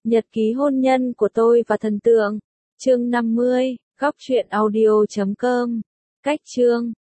Nhật ký hôn nhân của tôi và thần tượng. Chương 50, góc truyện audio.com. Cách chương